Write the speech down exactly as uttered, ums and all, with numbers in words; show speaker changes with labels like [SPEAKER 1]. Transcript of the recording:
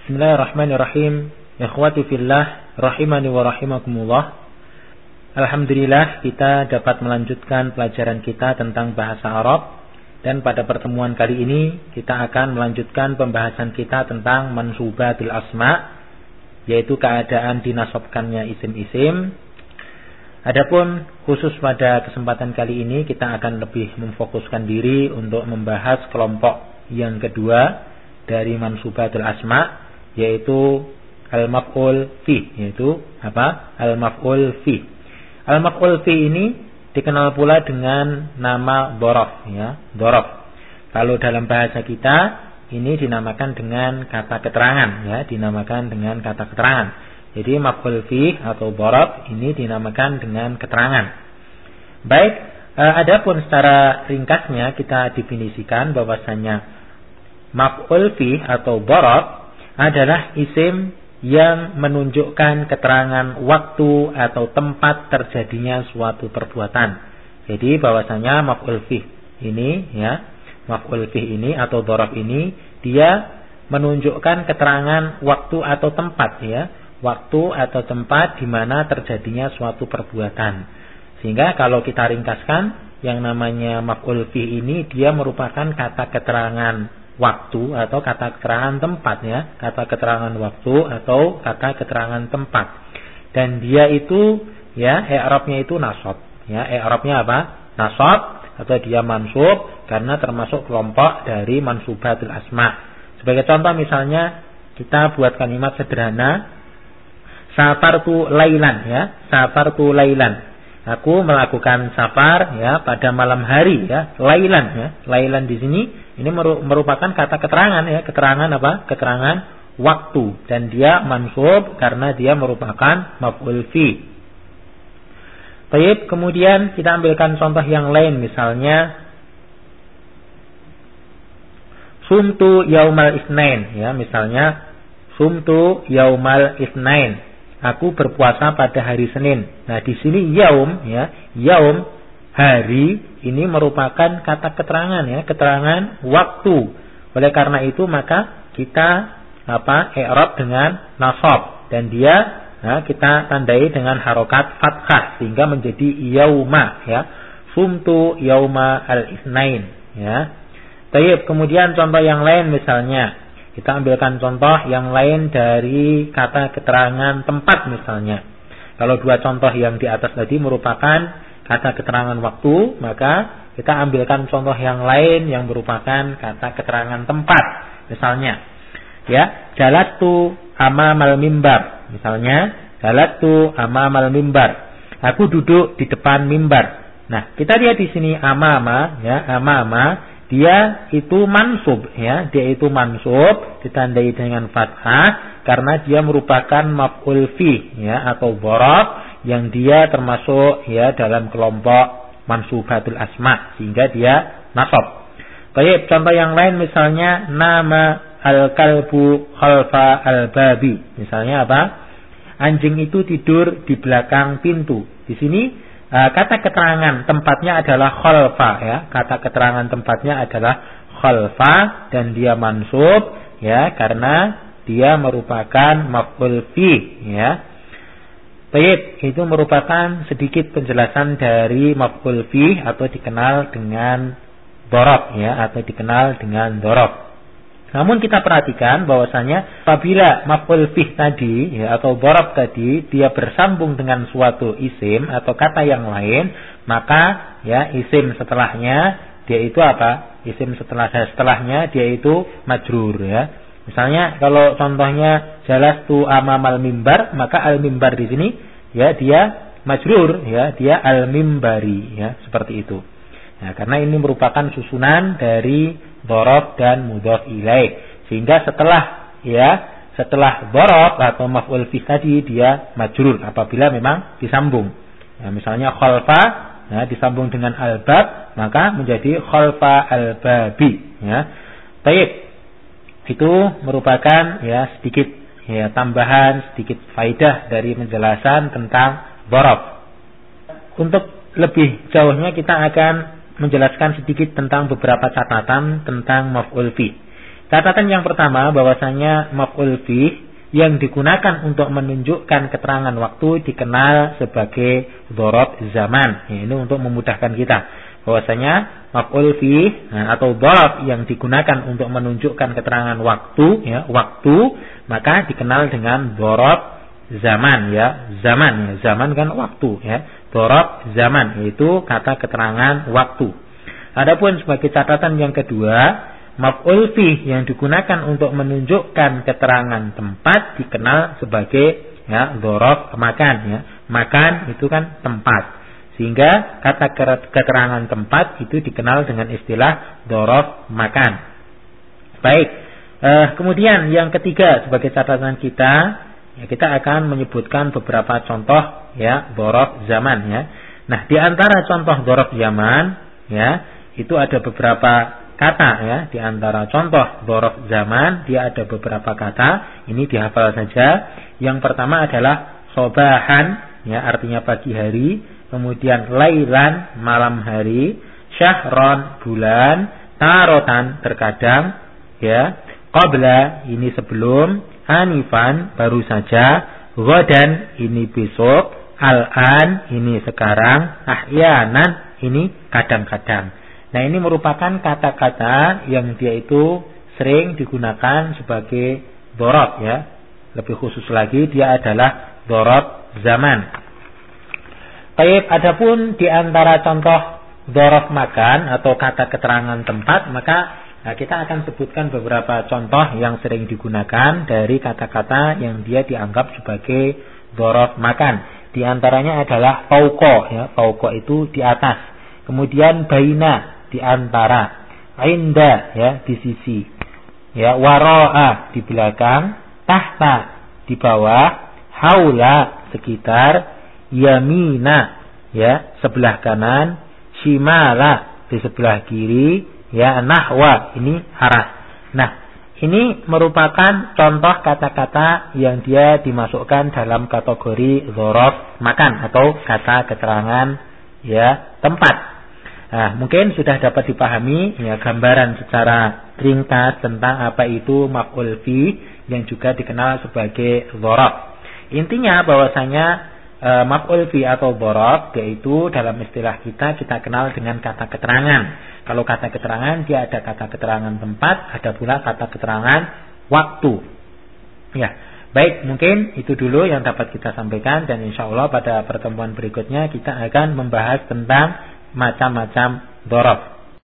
[SPEAKER 1] Bismillahirrahmanirrahim. Ikhwati fillah, rahimani wa rahimakumullah. Alhamdulillah kita dapat melanjutkan pelajaran kita tentang bahasa Arab. Dan pada pertemuan kali ini kita akan melanjutkan pembahasan kita tentang mansubatul asma, yaitu keadaan dinasabkannya isim-isim. Adapun khusus pada kesempatan kali ini kita akan lebih memfokuskan diri untuk membahas kelompok yang kedua dari mansubatul asma, yaitu al-maf'ul fi, yaitu apa? Al-maf'ul fi. Al-maf'ul fi ini dikenal pula dengan nama dhorof, ya, dhorof. Kalau dalam bahasa kita ini dinamakan dengan kata keterangan, ya, dinamakan dengan kata keterangan. Jadi maf'ul fi atau dhorof ini dinamakan dengan keterangan. Baik, eh, adapun secara ringkasnya kita definisikan bahwasanya maf'ul fi atau dhorof adalah isim yang menunjukkan keterangan waktu atau tempat terjadinya suatu perbuatan. Jadi bahwasanya maf'ul fi ini, ya, maf'ul fi ini atau dhorof ini dia menunjukkan keterangan waktu atau tempat, ya, waktu atau tempat di mana terjadinya suatu perbuatan. Sehingga kalau kita ringkaskan, yang namanya maf'ul fi ini dia merupakan kata keterangan waktu atau kata keterangan tempat, ya, kata keterangan waktu atau kata keterangan tempat. Dan dia itu, ya, i'rabnya itu nasab, ya, i'rabnya apa? Nasab atau dia mansub karena termasuk kelompok dari mansubatul asma. Sebagai contoh misalnya kita buat kalimat sederhana, safartu lailan, ya, safartu lailan. Aku melakukan safar, ya, pada malam hari, ya, lailan, ya. Lailan di sini ini merupakan kata keterangan, ya, keterangan apa? Keterangan waktu, dan dia mansub karena dia merupakan maf'ul fi. Baik, kemudian kita ambilkan contoh yang lain, misalnya sumtu yaumal isnain, ya, misalnya sumtu yaumal isnain. Aku berpuasa pada hari Senin. Nah, di sini yaum, ya, yaum hari ini merupakan kata keterangan, ya, keterangan waktu. Oleh karena itu maka kita apa? I'rab dengan nasab, dan dia, nah, kita tandai dengan harokat fathah sehingga menjadi yauma, ya. Sumtu yauma al-itsnain, ya. Baik, kemudian contoh yang lain misalnya kita ambilkan contoh yang lain dari kata keterangan tempat misalnya. Kalau dua contoh yang di atas tadi merupakan kata keterangan waktu, maka kita ambilkan contoh yang lain yang merupakan kata keterangan tempat. Misalnya, ya, jalatu amamal mimbar. Misalnya, jalatu amamal mimbar. Aku duduk di depan mimbar. Nah, kita lihat di sini amama, ya, amama, dia itu mansub, ya, dia itu mansub ditandai dengan fathah karena dia merupakan maf'ul fi, ya, atau dhorof yang dia termasuk, ya, dalam kelompok mansubatul asma sehingga dia nasab. Baik, contoh yang lain misalnya nama al-kalbu khalfa al-babi. Misalnya apa? Anjing itu tidur di belakang pintu. Di sini kata keterangan tempatnya adalah khalfa, ya. Kata keterangan tempatnya adalah khalfa dan dia mansub, ya, karena dia merupakan maf'ul fi, ya. Baik, itu merupakan sedikit penjelasan dari maf'ul fi atau dikenal dengan dhorof, ya, atau dikenal dengan dhorof. Namun kita perhatikan bahwasanya apabila maf'ul fi tadi, ya, atau dhorof tadi dia bersambung dengan suatu isim atau kata yang lain, maka, ya, isim setelahnya dia itu apa? Isim setelah setelahnya dia itu majrur, ya. Misalnya kalau contohnya jalastu amamal mimbar, maka al mimbar di sini, ya, dia majrur, ya, dia al mimbari, ya, seperti itu. Nah, karena ini merupakan susunan dari dhorof dan mudhof ilaih, sehingga setelah, ya, setelah dhorof atau maf'ul fi tadi dia majrur apabila memang disambung. Nah, misalnya khalfa, ya, disambung dengan al-bab maka menjadi khalfa al-babi, ya. Baik, itu merupakan, ya, sedikit, ya, tambahan, sedikit faidah dari penjelasan tentang dhorof. Untuk lebih jauhnya kita akan menjelaskan sedikit tentang beberapa catatan tentang maf'ul fi. Catatan yang pertama bahwasanya maf'ul bih yang digunakan untuk menunjukkan keterangan waktu dikenal sebagai dzaraf zaman. Ya, ini untuk memudahkan kita. Bahwasanya maf'ul bih nah, atau dzaraf yang digunakan untuk menunjukkan keterangan waktu, ya, waktu, maka dikenal dengan dzaraf zaman, ya. Zaman, ya. Zaman kan waktu, ya. Dzaraf zaman yaitu kata keterangan waktu. Adapun sebagai catatan yang kedua, maf'ul bih yang digunakan untuk menunjukkan keterangan tempat dikenal sebagai ya dzaraf makan, ya. Makan itu kan tempat. Sehingga kata keterangan tempat itu dikenal dengan istilah dzaraf makan. Baik. Eh, kemudian yang ketiga sebagai catatan kita, ya, kita akan menyebutkan beberapa contoh ya dzaraf zaman, ya. Nah, di antara contoh dzaraf zaman, ya, itu ada beberapa kata, ya. Di antara contoh dzaraf zaman dia ada beberapa kata, ini dihafal saja. Yang pertama adalah sobahan, ya, artinya pagi hari. Kemudian lailan, malam hari. Syahron, bulan. Tarotan, terkadang, ya. Qabla, ini sebelum. Hanifan, baru saja. Ghadan, ini besok. Al-an, ini sekarang. Ahyanan, ini kadang-kadang. Nah, ini merupakan kata-kata yang dia itu sering digunakan sebagai dzaraf, ya. Lebih khusus lagi dia adalah dzaraf zaman. Baik, adapun di antara contoh dzaraf makan atau kata keterangan tempat, maka nah, kita akan sebutkan beberapa contoh yang sering digunakan dari kata-kata yang dia dianggap sebagai dzaraf makan. Di antaranya adalah fauqa, ya. Fauqa itu di atas. Kemudian baina, di antara. Inda, ya, di sisi. Ya, wara'a, di belakang. Tahta, di bawah. Haula, sekitar. Yamina, ya, sebelah kanan. Shimala, di sebelah kiri. Ya, nahwa, ini arah. Nah, ini merupakan contoh kata-kata yang dia dimasukkan dalam kategori dzaraf makan atau kata keterangan ya tempat. Nah, mungkin sudah dapat dipahami ya gambaran secara ringkas tentang apa itu maf'ul bih yang juga dikenal sebagai dzaraf. Intinya bahwasanya e, maf'ul bih atau dzaraf yaitu dalam istilah kita kita kenal dengan kata keterangan. Kalau kata keterangan dia ada kata keterangan tempat, ada pula kata keterangan waktu. Ya, baik, mungkin itu dulu yang dapat kita sampaikan dan insya Allah pada pertemuan berikutnya kita akan membahas tentang macam-macam dzaraf.